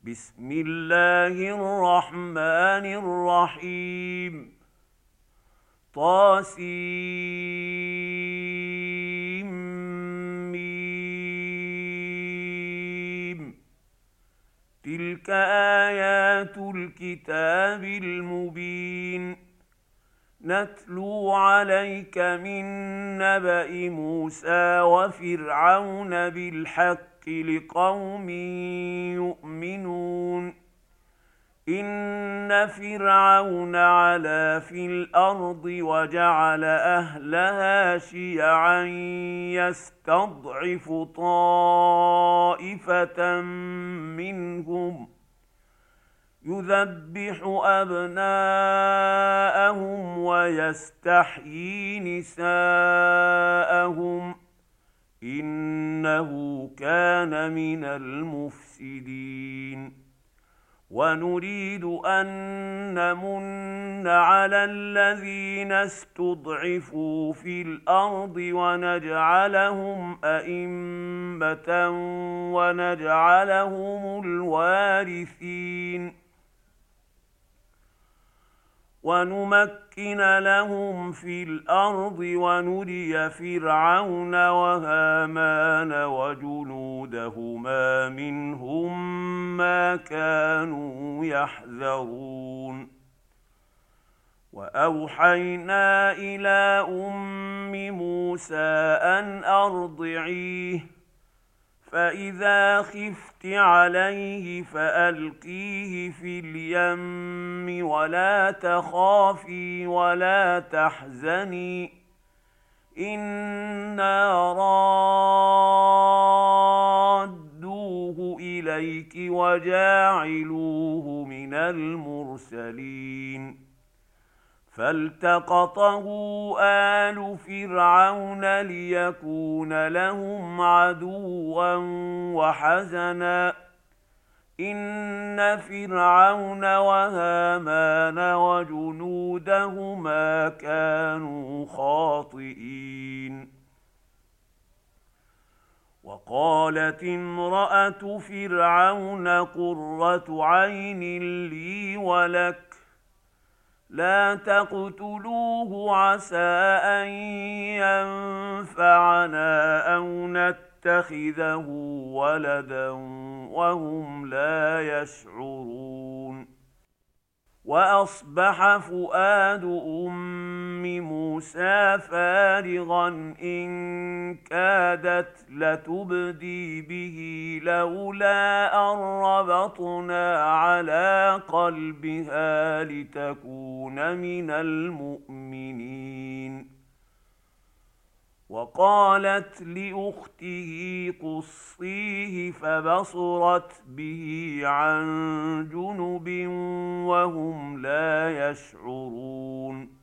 بسم الله الرحمن الرحيم. طاسيم. تلك آيات الكتاب المبين. نتلو عليك من نبأ موسى وفرعون بالحق لقوم يؤمنون. إن فرعون علا في الأرض وجعل أهلها شيعا يستضعف طائفة منهم يذبح أبناءهم ويستحيي نساءهم إنه كان من المفسدين. ونريد أن نمن على الذين استضعفوا في الأرض ونجعلهم أئمة ونجعلهم الوارثين ونمكن لهم في الأرض ونري فرعون وهامان وجنودهما منهم ما كانوا يحذرون. وأوحينا إلى أم موسى أن أرضعيه فإذا خفت عليه فألقيه في اليم ولا تخافي ولا تحزني إنا رادوه إليك وجاعلوه من المرسلين. فالتقطه آل فرعون ليكون لهم عدوا وحزنا إن فرعون وهامان وجنودهما كانوا خاطئين. وقالت امرأة فرعون قرة عين لي ولك لا تقتلوه عسى أن ينفعنا أو نتخذه ولدا وهم لا يشعرون. وأصبح فؤاد أم موسى فارغا إن كادت لتبدي به لولا أن ربطنا على قلبها لتكون من المؤمنين. وقالت لأخته قصيه فبصرت به عن جنب وهم لا يشعرون.